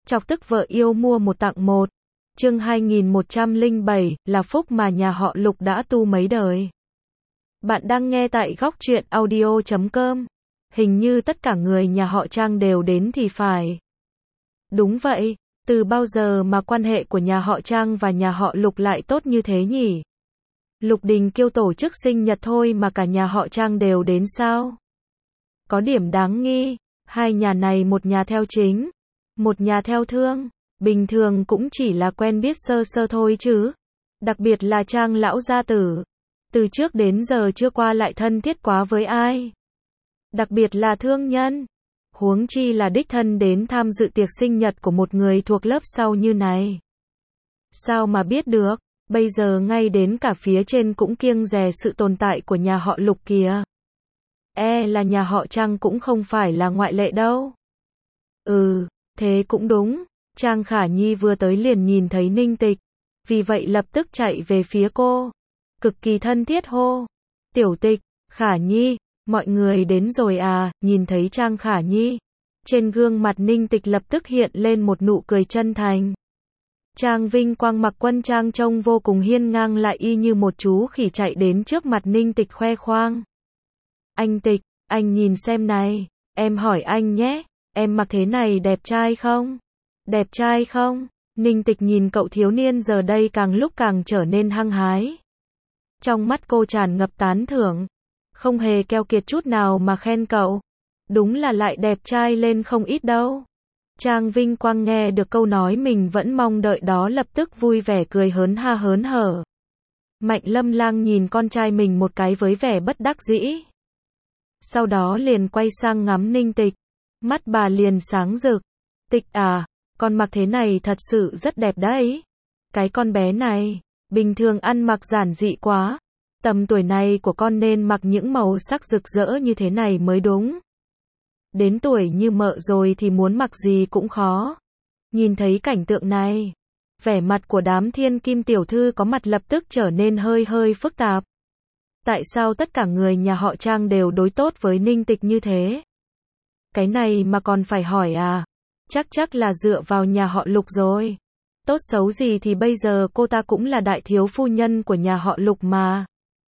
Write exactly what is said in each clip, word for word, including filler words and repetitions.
Chọc tức vợ yêu mua một tặng một. Chương hai nghìn một trăm lẻ bảy, là phúc mà nhà họ Lục đã tu mấy đời. Bạn đang nghe tại góc truyện audio chấm com. Hình như tất cả người nhà họ Trang đều đến thì phải. Đúng vậy, từ bao giờ mà quan hệ của nhà họ Trang và nhà họ Lục lại tốt như thế nhỉ? Lục Đình Kiêu tổ chức sinh nhật thôi mà cả nhà họ Trang đều đến sao? Có điểm đáng nghi, hai nhà này một nhà theo chính, một nhà theo thương, bình thường cũng chỉ là quen biết sơ sơ thôi chứ. Đặc biệt là Trang lão gia tử, từ trước đến giờ chưa qua lại thân thiết quá với ai. Đặc biệt là thương nhân, huống chi là đích thân đến tham dự tiệc sinh nhật của một người thuộc lớp sau như này. Sao mà biết được, bây giờ ngay đến cả phía trên cũng kiêng dè sự tồn tại của nhà họ Lục kìa. E là nhà họ Trang cũng không phải là ngoại lệ đâu. Ừ, thế cũng đúng. Trang Khả Nhi vừa tới liền nhìn thấy Ninh Tịch, vì vậy lập tức chạy về phía cô, cực kỳ thân thiết hô: "Tiểu Tịch, Khả Nhi, mọi người đến rồi à?" Nhìn thấy Trang Khả Nhi, trên gương mặt Ninh Tịch lập tức hiện lên một nụ cười chân thành. Trang Vinh Quang mặc quân trang trông vô cùng hiên ngang, lại y như một chú khỉ chạy đến trước mặt Ninh Tịch khoe khoang: "Anh Tịch, anh nhìn xem này, em hỏi anh nhé, em mặc thế này đẹp trai không? Đẹp trai không?" Ninh Tịch nhìn cậu thiếu niên giờ đây càng lúc càng trở nên hăng hái. Trong mắt cô tràn ngập tán thưởng, không hề keo kiệt chút nào mà khen cậu. Đúng là lại đẹp trai lên không ít đâu. Trang Vinh Quang nghe được câu nói mình vẫn mong đợi đó lập tức vui vẻ cười hớn ha hớn hở. Mạnh Lâm Lang nhìn con trai mình một cái với vẻ bất đắc dĩ. Sau đó liền quay sang ngắm Ninh Tịch. Mắt bà liền sáng rực. "Tịch à, con mặc thế này thật sự rất đẹp đấy. Cái con bé này, bình thường ăn mặc giản dị quá. Tầm tuổi này của con nên mặc những màu sắc rực rỡ như thế này mới đúng. Đến tuổi như mợ rồi thì muốn mặc gì cũng khó." Nhìn thấy cảnh tượng này, vẻ mặt của đám thiên kim tiểu thư có mặt lập tức trở nên hơi hơi phức tạp. Tại sao tất cả người nhà họ Trang đều đối tốt với Ninh Tịch như thế? Cái này mà còn phải hỏi à? Chắc chắc là dựa vào nhà họ Lục rồi. Tốt xấu gì thì bây giờ cô ta cũng là đại thiếu phu nhân của nhà họ Lục mà.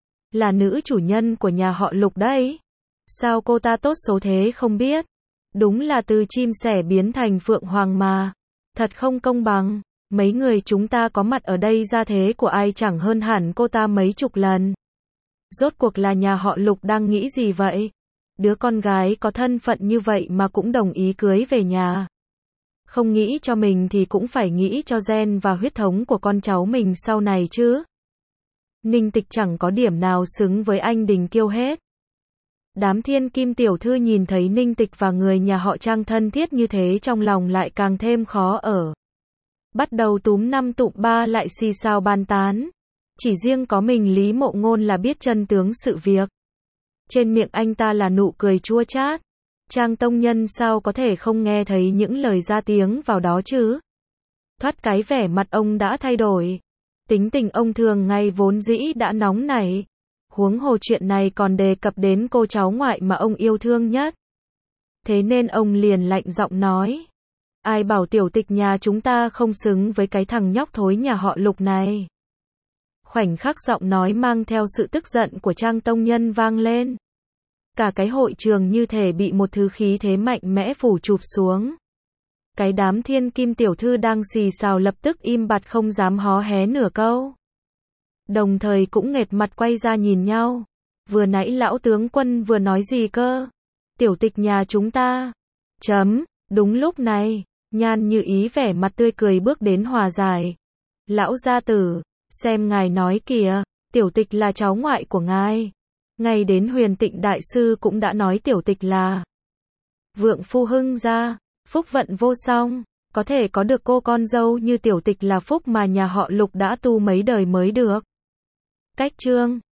Là nữ chủ nhân của nhà họ Lục đấy. Sao cô ta tốt xấu thế không biết? Đúng là từ chim sẻ biến thành phượng hoàng mà. Thật không công bằng. Mấy người chúng ta có mặt ở đây gia thế của ai chẳng hơn hẳn cô ta mấy chục lần. Rốt cuộc là nhà họ Lục đang nghĩ gì vậy? Đứa con gái có thân phận như vậy mà cũng đồng ý cưới về nhà. Không nghĩ cho mình thì cũng phải nghĩ cho gen và huyết thống của con cháu mình sau này chứ. Ninh Tịch chẳng có điểm nào xứng với anh Đình Kiêu hết. Đám thiên kim tiểu thư nhìn thấy Ninh Tịch và người nhà họ Trang thân thiết như thế trong lòng lại càng thêm khó ở. Bắt đầu túm năm tụm ba lại xì xào bàn tán. Chỉ riêng có mình Lý Mộ Ngôn là biết chân tướng sự việc. Trên miệng anh ta là nụ cười chua chát. Trang tông nhân sao có thể không nghe thấy những lời ra tiếng vào đó chứ? Thoát cái vẻ mặt ông đã thay đổi. Tính tình ông thường ngày vốn dĩ đã nóng nảy. Huống hồ chuyện này còn đề cập đến cô cháu ngoại mà ông yêu thương nhất. Thế nên ông liền lạnh giọng nói: "Ai bảo Tiểu Tịch nhà chúng ta không xứng với cái thằng nhóc thối nhà họ Lục này." Khoảnh khắc giọng nói mang theo sự tức giận của Trang tông nhân vang lên. Cả cái hội trường như thể bị một thứ khí thế mạnh mẽ phủ chụp xuống. Cái đám thiên kim tiểu thư đang xì xào lập tức im bặt không dám hó hé nửa câu. Đồng thời cũng nghệt mặt quay ra nhìn nhau. Vừa nãy lão tướng quân vừa nói gì cơ? Tiểu Tịch nhà chúng ta. Chấm, đúng lúc này, Nhan Như Ý vẻ mặt tươi cười bước đến hòa giải. "Lão gia tử, xem ngài nói kìa, Tiểu Tịch là cháu ngoại của ngài. Ngay đến Huyền Tịnh đại sư cũng đã nói Tiểu Tịch là vượng phu hưng gia, phúc vận vô song, có thể có được cô con dâu như Tiểu Tịch là phúc mà nhà họ Lục đã tu mấy đời mới được." Cách chương